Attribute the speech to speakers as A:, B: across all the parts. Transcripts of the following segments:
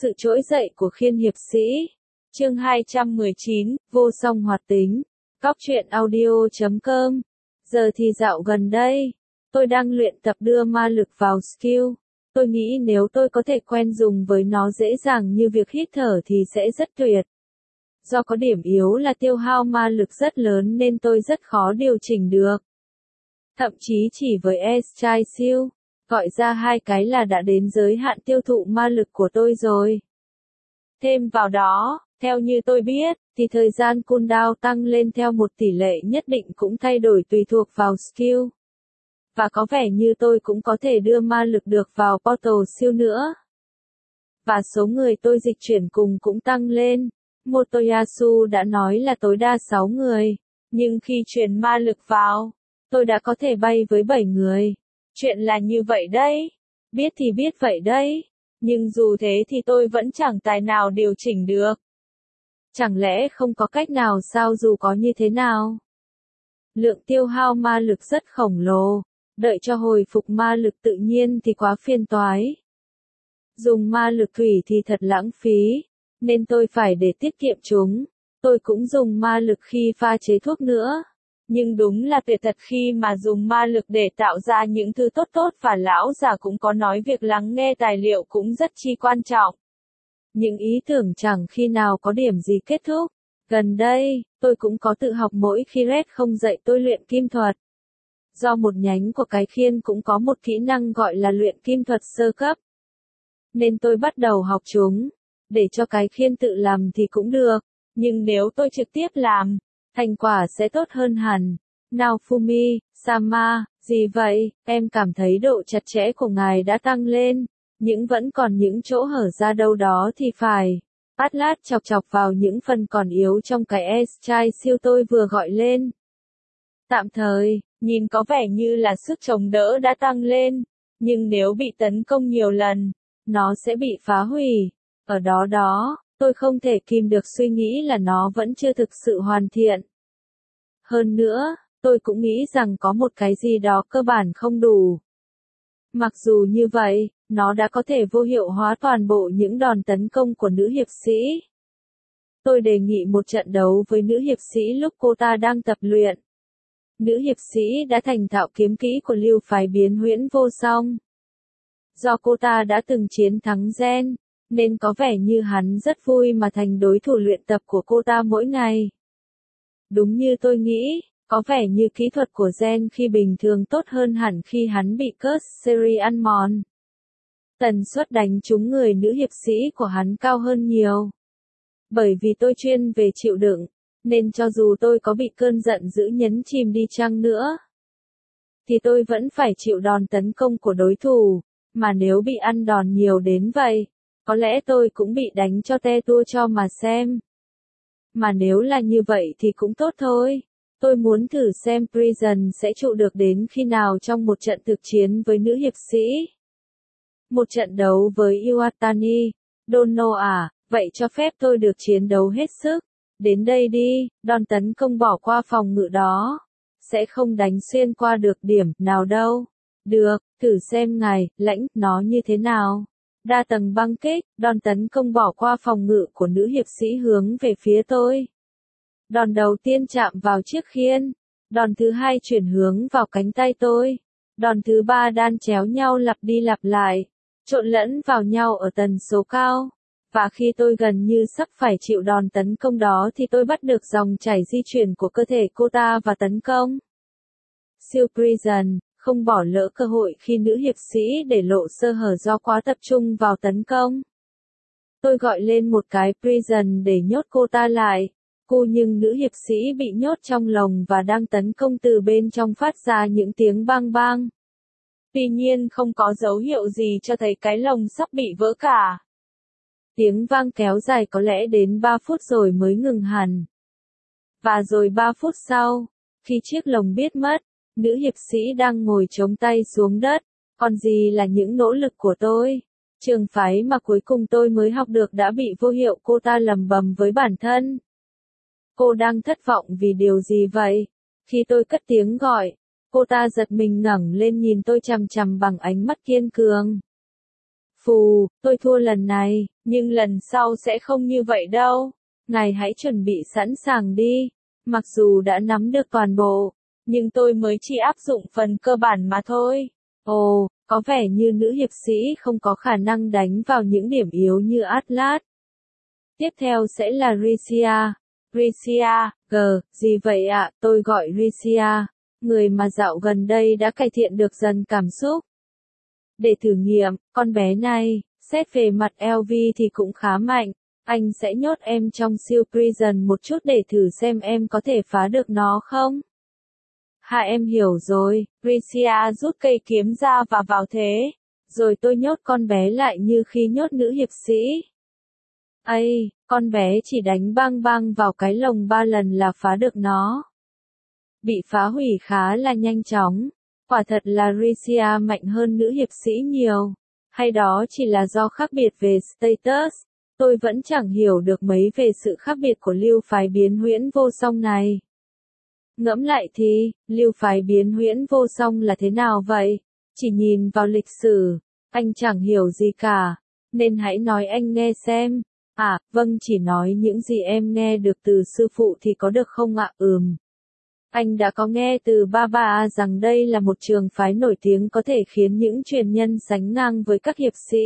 A: Sự trỗi dậy của Khiên hiệp sĩ. Chương 219, vô song hoạt tính. Góc truyện audio.com. Giờ thì dạo gần đây, tôi đang luyện tập đưa ma lực vào skill. Tôi nghĩ nếu tôi có thể quen dùng với nó dễ dàng như việc hít thở thì sẽ rất tuyệt. Do có điểm yếu là tiêu hao ma lực rất lớn nên tôi rất khó điều chỉnh được. Thậm chí chỉ với S-Chai siêu, gọi ra 2 cái là đã đến giới hạn tiêu thụ ma lực của tôi rồi. Thêm vào đó, theo như tôi biết, thì thời gian cooldown tăng lên theo một tỷ lệ nhất định cũng thay đổi tùy thuộc vào skill. Và có vẻ như tôi cũng có thể đưa ma lực được vào portal siêu nữa. Và số người tôi dịch chuyển cùng cũng tăng lên. Motoyasu đã nói là tối đa 6 người, nhưng khi truyền ma lực vào, tôi đã có thể bay với 7 người. Chuyện là như vậy đấy. Biết thì biết vậy đấy. Nhưng dù thế thì tôi vẫn chẳng tài nào điều chỉnh được. Chẳng lẽ không có cách nào sao dù có như thế nào? Lượng tiêu hao ma lực rất khổng lồ. Đợi cho hồi phục ma lực tự nhiên thì quá phiền toái. Dùng ma lực thủy thì thật lãng phí. Nên tôi phải để tiết kiệm chúng. Tôi cũng dùng ma lực khi pha chế thuốc nữa. Nhưng đúng là tuyệt thật khi mà dùng ma lực để tạo ra những thứ tốt tốt và lão già cũng có nói việc lắng nghe tài liệu cũng rất chi quan trọng. Những ý tưởng chẳng khi nào có điểm gì kết thúc. Gần đây, tôi cũng có tự học mỗi khi Red không dạy tôi luyện kim thuật. Do một nhánh của cái khiên cũng có một kỹ năng gọi là luyện kim thuật sơ cấp. Nên tôi bắt đầu học chúng. Để cho cái khiên tự làm thì cũng được. Nhưng nếu tôi trực tiếp làm, thành quả sẽ tốt hơn hẳn. Naofumi, Sama, gì vậy? Em cảm thấy độ chặt chẽ của ngài đã tăng lên. Nhưng vẫn còn những chỗ hở ra đâu đó thì phải. Atlas chọc chọc vào những phần còn yếu trong cái S-Chai siêu tôi vừa gọi lên. Tạm thời, nhìn có vẻ như là sức chống đỡ đã tăng lên. Nhưng nếu bị tấn công nhiều lần, nó sẽ bị phá hủy. Ở đó, tôi không thể kìm được suy nghĩ là nó vẫn chưa thực sự hoàn thiện. Hơn nữa, tôi cũng nghĩ rằng có một cái gì đó cơ bản không đủ. Mặc dù như vậy, nó đã có thể vô hiệu hóa toàn bộ những đòn tấn công của nữ hiệp sĩ. Tôi đề nghị một trận đấu với nữ hiệp sĩ lúc cô ta đang tập luyện. Nữ hiệp sĩ đã thành thạo kiếm kỹ của lưu phái biến huyễn vô song. Do cô ta đã từng chiến thắng Gen, nên có vẻ như hắn rất vui mà thành đối thủ luyện tập của cô ta mỗi ngày. Đúng như tôi nghĩ, có vẻ như kỹ thuật của Gen khi bình thường tốt hơn hẳn khi hắn bị Curse Series ăn mòn. Tần suất đánh trúng người nữ hiệp sĩ của hắn cao hơn nhiều. Bởi vì tôi chuyên về chịu đựng, nên cho dù tôi có bị cơn giận dữ nhấn chìm đi chăng nữa, thì tôi vẫn phải chịu đòn tấn công của đối thủ, mà nếu bị ăn đòn nhiều đến vậy, có lẽ tôi cũng bị đánh cho te tua cho mà xem. Mà nếu là như vậy thì cũng tốt thôi. Tôi muốn thử xem Prison sẽ trụ được đến khi nào trong một trận thực chiến với nữ hiệp sĩ. Một trận đấu với Iwatani, Dono à, vậy cho phép tôi được chiến đấu hết sức. Đến đây đi, đòn tấn công bỏ qua phòng ngự đó. Sẽ không đánh xuyên qua được điểm nào đâu. Được, thử xem ngài, lãnh, nó như thế nào. Đa tầng băng kích, đòn tấn công bỏ qua phòng ngự của nữ hiệp sĩ hướng về phía tôi. Đòn đầu tiên chạm vào chiếc khiên. Đòn thứ hai chuyển hướng vào cánh tay tôi. Đòn thứ ba đan chéo nhau lặp đi lặp lại, trộn lẫn vào nhau ở tần số cao. Và khi tôi gần như sắp phải chịu đòn tấn công đó thì tôi bắt được dòng chảy di chuyển của cơ thể cô ta và tấn công. Siêu Prison, không bỏ lỡ cơ hội khi nữ hiệp sĩ để lộ sơ hở do quá tập trung vào tấn công. Tôi gọi lên một cái Prison để nhốt cô ta lại. Nhưng nữ hiệp sĩ bị nhốt trong lồng và đang tấn công từ bên trong phát ra những tiếng bang bang. Tuy nhiên không có dấu hiệu gì cho thấy cái lồng sắp bị vỡ cả. Tiếng vang kéo dài có lẽ đến 3 phút rồi mới ngừng hẳn. Và rồi 3 phút sau, khi chiếc lồng biết mất, nữ hiệp sĩ đang ngồi chống tay xuống đất. Còn gì là những nỗ lực của tôi? Trường phái mà cuối cùng tôi mới học được đã bị vô hiệu, cô ta lầm bầm với bản thân. Cô đang thất vọng vì điều gì vậy? Khi tôi cất tiếng gọi, cô ta giật mình ngẩng lên nhìn tôi chằm chằm bằng ánh mắt kiên cường. Phù, tôi thua lần này, nhưng lần sau sẽ không như vậy đâu. Ngài hãy chuẩn bị sẵn sàng đi. Mặc dù đã nắm được toàn bộ, nhưng tôi mới chỉ áp dụng phần cơ bản mà thôi. Ồ, có vẻ như nữ hiệp sĩ không có khả năng đánh vào những điểm yếu như Atlas. Tiếp theo sẽ là Ricia. Ricia, gì vậy ạ? Tôi gọi Ricia, người mà dạo gần đây đã cải thiện được dần cảm xúc. Để thử nghiệm, con bé này, xét về mặt LV thì cũng khá mạnh. Anh sẽ nhốt em trong siêu prison một chút để thử xem em có thể phá được nó không? Em hiểu rồi, Ricia rút cây kiếm ra và vào thế. Rồi tôi nhốt con bé lại như khi nhốt nữ hiệp sĩ. Con bé chỉ đánh bang bang vào cái lồng 3 lần là phá được nó. Bị phá hủy khá là nhanh chóng. Quả thật là Ricia mạnh hơn nữ hiệp sĩ nhiều. Hay đó chỉ là do khác biệt về status. Tôi vẫn chẳng hiểu được mấy về sự khác biệt của lưu phái biến huyễn vô song này. Ngẫm lại thì, lưu phái biến huyễn vô song là thế nào vậy? Chỉ nhìn vào lịch sử, anh chẳng hiểu gì cả. Nên hãy nói anh nghe xem. Vâng, chỉ nói những gì em nghe được từ sư phụ thì có được không ạ? Anh đã có nghe từ Baba rằng đây là một trường phái nổi tiếng có thể khiến những truyền nhân sánh ngang với các hiệp sĩ.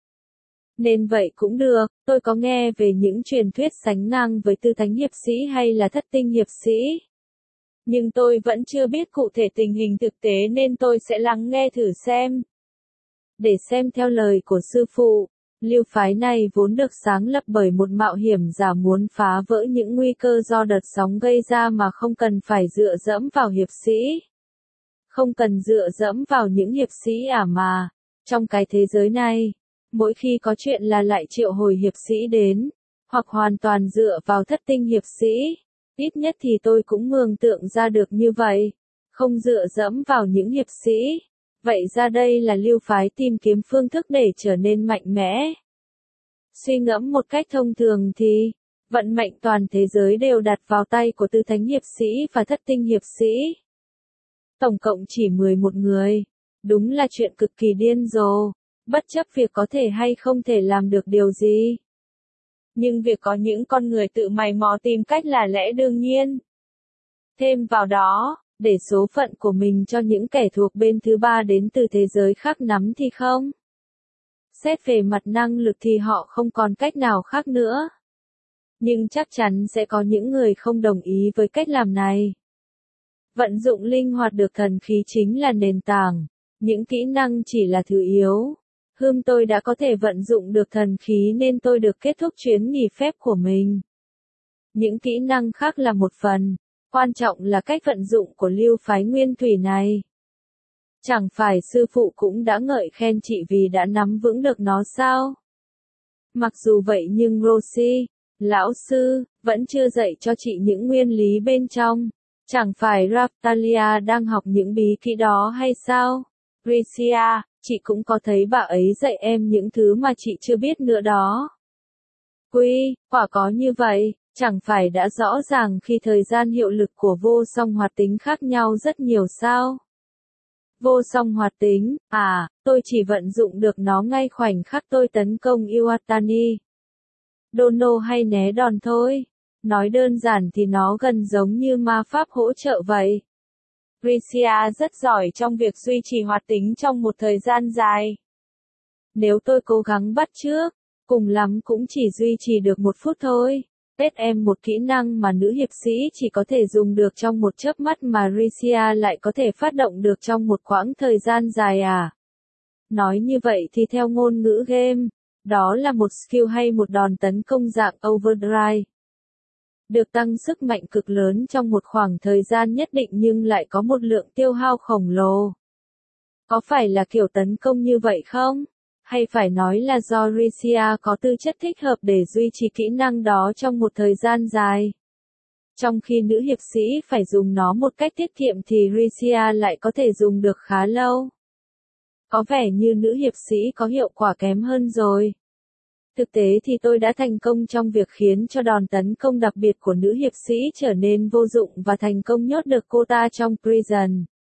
A: Nên vậy cũng được, tôi có nghe về những truyền thuyết sánh ngang với tư thánh hiệp sĩ hay là thất tinh hiệp sĩ. Nhưng tôi vẫn chưa biết cụ thể tình hình thực tế nên tôi sẽ lắng nghe thử xem. Để xem theo lời của sư phụ, lưu phái này vốn được sáng lập bởi một mạo hiểm giả muốn phá vỡ những nguy cơ do đợt sóng gây ra mà không cần phải dựa dẫm vào hiệp sĩ. Không cần dựa dẫm vào những hiệp sĩ mà. Trong cái thế giới này, mỗi khi có chuyện là lại triệu hồi hiệp sĩ đến, hoặc hoàn toàn dựa vào thất tinh hiệp sĩ. Ít nhất thì tôi cũng mường tượng ra được như vậy. Không dựa dẫm vào những hiệp sĩ. Vậy ra đây là lưu phái tìm kiếm phương thức để trở nên mạnh mẽ. Suy ngẫm một cách thông thường thì, vận mệnh toàn thế giới đều đặt vào tay của tư thánh hiệp sĩ và thất tinh hiệp sĩ. Tổng cộng chỉ 11 người. Đúng là chuyện cực kỳ điên rồ, bất chấp việc có thể hay không thể làm được điều gì. Nhưng việc có những con người tự mày mò tìm cách là lẽ đương nhiên. Thêm vào đó, để số phận của mình cho những kẻ thuộc bên thứ ba đến từ thế giới khác nắm thì không. Xét về mặt năng lực thì họ không còn cách nào khác nữa. Nhưng chắc chắn sẽ có những người không đồng ý với cách làm này. Vận dụng linh hoạt được thần khí chính là nền tảng, những kỹ năng chỉ là thứ yếu. Tôi đã có thể vận dụng được thần khí nên tôi được kết thúc chuyến nghỉ phép của mình. Những kỹ năng khác là một phần, quan trọng là cách vận dụng của lưu phái nguyên thủy này. Chẳng phải sư phụ cũng đã ngợi khen chị vì đã nắm vững được nó sao? Mặc dù vậy nhưng Roshi, lão sư, vẫn chưa dạy cho chị những nguyên lý bên trong. Chẳng phải Raftalia đang học những bí kíp đó hay sao? Ricia, chị cũng có thấy bà ấy dạy em những thứ mà chị chưa biết nữa đó. Quả có như vậy, chẳng phải đã rõ ràng khi thời gian hiệu lực của vô song hoạt tính khác nhau rất nhiều sao? Vô song hoạt tính, tôi chỉ vận dụng được nó ngay khoảnh khắc tôi tấn công Iwatani. Dono hay né đòn thôi. Nói đơn giản thì nó gần giống như ma pháp hỗ trợ vậy. Ricia rất giỏi trong việc duy trì hoạt tính trong một thời gian dài. Nếu tôi cố gắng bắt chước, cùng lắm cũng chỉ duy trì được 1 phút thôi. Tết em một kỹ năng mà nữ hiệp sĩ chỉ có thể dùng được trong một chớp mắt mà Ricia lại có thể phát động được trong một quãng thời gian dài Nói như vậy thì theo ngôn ngữ game, đó là một skill hay một đòn tấn công dạng overdrive. Được tăng sức mạnh cực lớn trong một khoảng thời gian nhất định nhưng lại có một lượng tiêu hao khổng lồ. Có phải là kiểu tấn công như vậy không? Hay phải nói là do Ricia có tư chất thích hợp để duy trì kỹ năng đó trong một thời gian dài? Trong khi nữ hiệp sĩ phải dùng nó một cách tiết kiệm thì Ricia lại có thể dùng được khá lâu. Có vẻ như nữ hiệp sĩ có hiệu quả kém hơn rồi. Thực tế thì tôi đã thành công trong việc khiến cho đòn tấn công đặc biệt của nữ hiệp sĩ trở nên vô dụng và thành công nhốt được cô ta trong prison.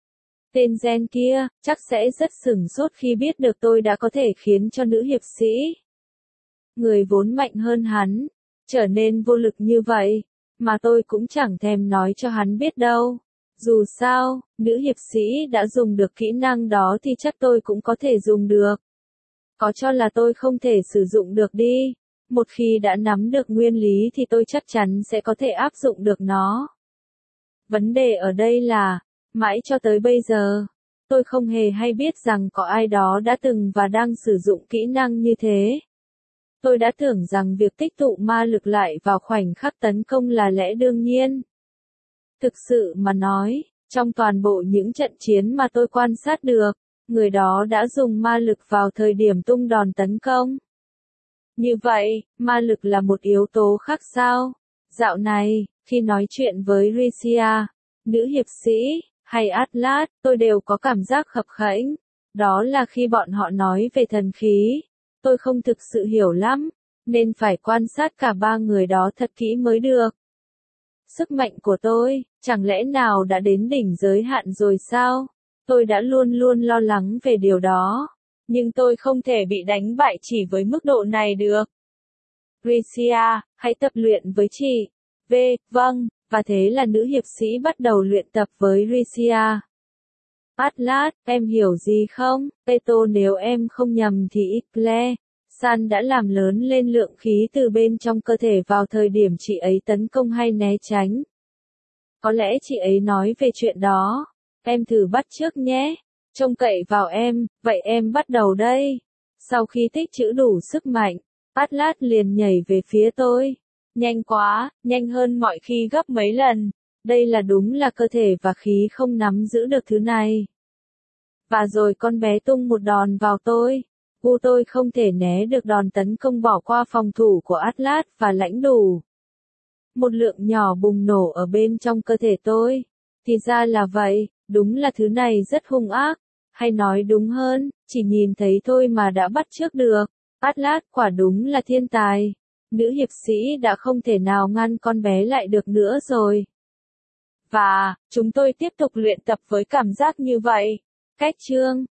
A: Tên Gen kia, chắc sẽ rất sửng sốt khi biết được tôi đã có thể khiến cho nữ hiệp sĩ, người vốn mạnh hơn hắn, trở nên vô lực như vậy, mà tôi cũng chẳng thèm nói cho hắn biết đâu. Dù sao, nữ hiệp sĩ đã dùng được kỹ năng đó thì chắc tôi cũng có thể dùng được. Có cho là tôi không thể sử dụng được đi. Một khi đã nắm được nguyên lý thì tôi chắc chắn sẽ có thể áp dụng được nó. Vấn đề ở đây là, mãi cho tới bây giờ, tôi không hề hay biết rằng có ai đó đã từng và đang sử dụng kỹ năng như thế. Tôi đã tưởng rằng việc tích tụ ma lực lại vào khoảnh khắc tấn công là lẽ đương nhiên. Thực sự mà nói, trong toàn bộ những trận chiến mà tôi quan sát được, người đó đã dùng ma lực vào thời điểm tung đòn tấn công. Như vậy, ma lực là một yếu tố khác sao? Dạo này, khi nói chuyện với Ricia, nữ hiệp sĩ, hay Atlas, tôi đều có cảm giác khập khẽnh. Đó là khi bọn họ nói về thần khí. Tôi không thực sự hiểu lắm, nên phải quan sát cả ba người đó thật kỹ mới được. Sức mạnh của tôi, chẳng lẽ nào đã đến đỉnh giới hạn rồi sao? Tôi đã luôn luôn lo lắng về điều đó. Nhưng tôi không thể bị đánh bại chỉ với mức độ này được. Ricia, hãy tập luyện với chị. Vâng, và thế là nữ hiệp sĩ bắt đầu luyện tập với Ricia. Atlas, em hiểu gì không? Peto, nếu em không nhầm thì Icle San đã làm lớn lên lượng khí từ bên trong cơ thể vào thời điểm chị ấy tấn công hay né tránh. Có lẽ chị ấy nói về chuyện đó. Em thử bắt chước nhé. Trông cậy vào em, vậy em bắt đầu đây. Sau khi tích trữ đủ sức mạnh, Atlas liền nhảy về phía tôi. Nhanh quá, nhanh hơn mọi khi gấp mấy lần. Đây là đúng là cơ thể và khí không nắm giữ được thứ này. Và rồi con bé tung một đòn vào tôi. Tôi không thể né được đòn tấn công bỏ qua phòng thủ của Atlas và lãnh đủ. Một lượng nhỏ bùng nổ ở bên trong cơ thể tôi. Thì ra là vậy, đúng là thứ này rất hung ác. Hay nói đúng hơn, chỉ nhìn thấy thôi mà đã bắt chước được. Atlas quả đúng là thiên tài. Nữ hiệp sĩ đã không thể nào ngăn con bé lại được nữa rồi. Và, chúng tôi tiếp tục luyện tập với cảm giác như vậy. Cách chương